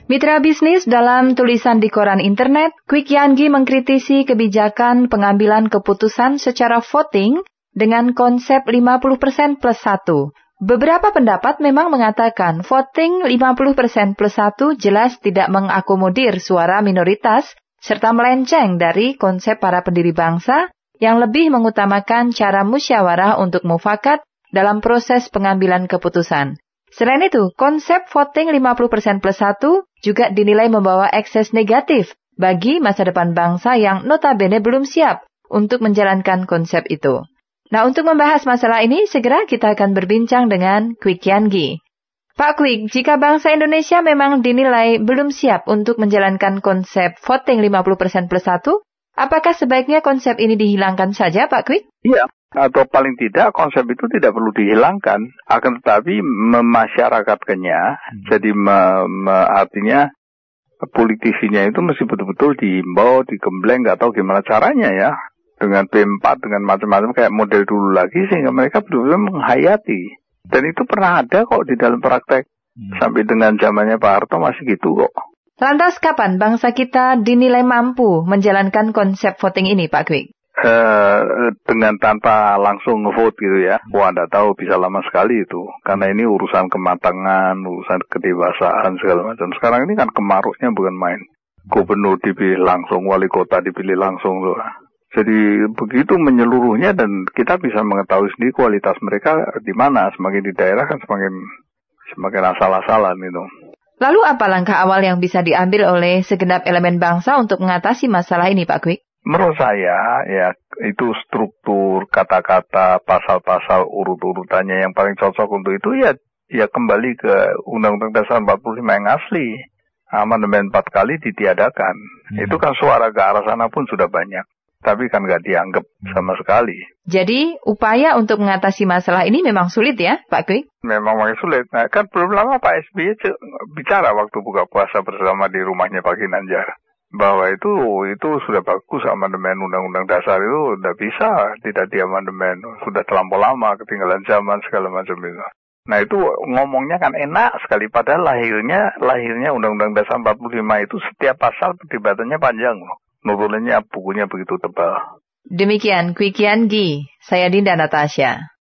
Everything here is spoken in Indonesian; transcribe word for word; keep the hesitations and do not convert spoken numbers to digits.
Mitra bisnis, dalam tulisan di koran internet, Kwik Yangi mengkritisi kebijakan pengambilan keputusan secara voting dengan konsep lima puluh persen plus satu. Beberapa pendapat memang mengatakan voting lima puluh persen plus satu jelas tidak mengakomodir suara minoritas serta melenceng dari konsep para pendiri bangsa yang lebih mengutamakan cara musyawarah untuk mufakat dalam proses pengambilan keputusan. Selain itu, konsep voting lima puluh persen plus satu juga dinilai membawa ekses negatif bagi masa depan bangsa yang notabene belum siap untuk menjalankan konsep itu. Nah, untuk membahas masalah ini, segera kita akan berbincang dengan Kwik Yangi. Pak Kwik, jika bangsa Indonesia memang dinilai belum siap untuk menjalankan konsep voting lima puluh persen plus satu, apakah sebaiknya konsep ini dihilangkan saja, Pak Kwik? Iya. Atau paling tidak konsep itu tidak perlu dihilangkan, akan tetapi memasyarakatkannya, hmm. jadi me, me, artinya politisinya itu mesti betul-betul diimbau, digembleng, nggak tahu gimana caranya ya, dengan P empat, dengan macam-macam kayak model dulu lagi, sehingga mereka betul-betul menghayati. Dan itu pernah ada kok di dalam praktek, hmm. sampai dengan zamannya Pak Harto masih gitu kok. Lantas kapan bangsa kita dinilai mampu menjalankan konsep voting ini, Pak Kwik? Uh, dengan tanpa langsung nge-vote gitu ya. Wah, anda tahu bisa lama sekali itu. Karena ini urusan kematangan, urusan kedewasaan segala macam. Sekarang ini kan kemaruknya bukan main. Gubernur dipilih langsung, wali kota dipilih langsung tuh. Jadi begitu menyeluruhnya dan kita bisa mengetahui sendiri kualitas mereka di mana. Semakin di daerah kan semakin semakin asal-asalan itu. Lalu apa langkah awal yang bisa diambil oleh segenap elemen bangsa untuk mengatasi masalah ini, Pak Kwik? Menurut saya, ya itu struktur, kata-kata, pasal-pasal, urut-urutannya yang paling cocok untuk itu ya ya kembali ke Undang-Undang Dasar empat puluh lima yang asli. Amandemen empat kali ditiadakan. Hmm. Itu kan suara ke arah sana pun sudah banyak. Tapi kan nggak dianggap sama sekali. Jadi, upaya untuk mengatasi masalah ini memang sulit ya, Pak Kwik? Memang masih sulit. Nah, kan belum lama Pak S B Y bicara waktu buka puasa bersama di rumahnya Pak Ginanjar. Bahwa itu itu sudah bagus amandemen Undang-Undang Dasar itu udah bisa tidak diamandemen, sudah terlampau lama, ketinggalan zaman segala macam itu. Nah itu ngomongnya kan enak sekali, padahal lahirnya lahirnya Undang-Undang Dasar empat puluh lima itu setiap pasal perdebatannya panjang loh, nurunannya bukunya begitu tebal. Demikian Kwik Yangi, saya Dinda Natasha.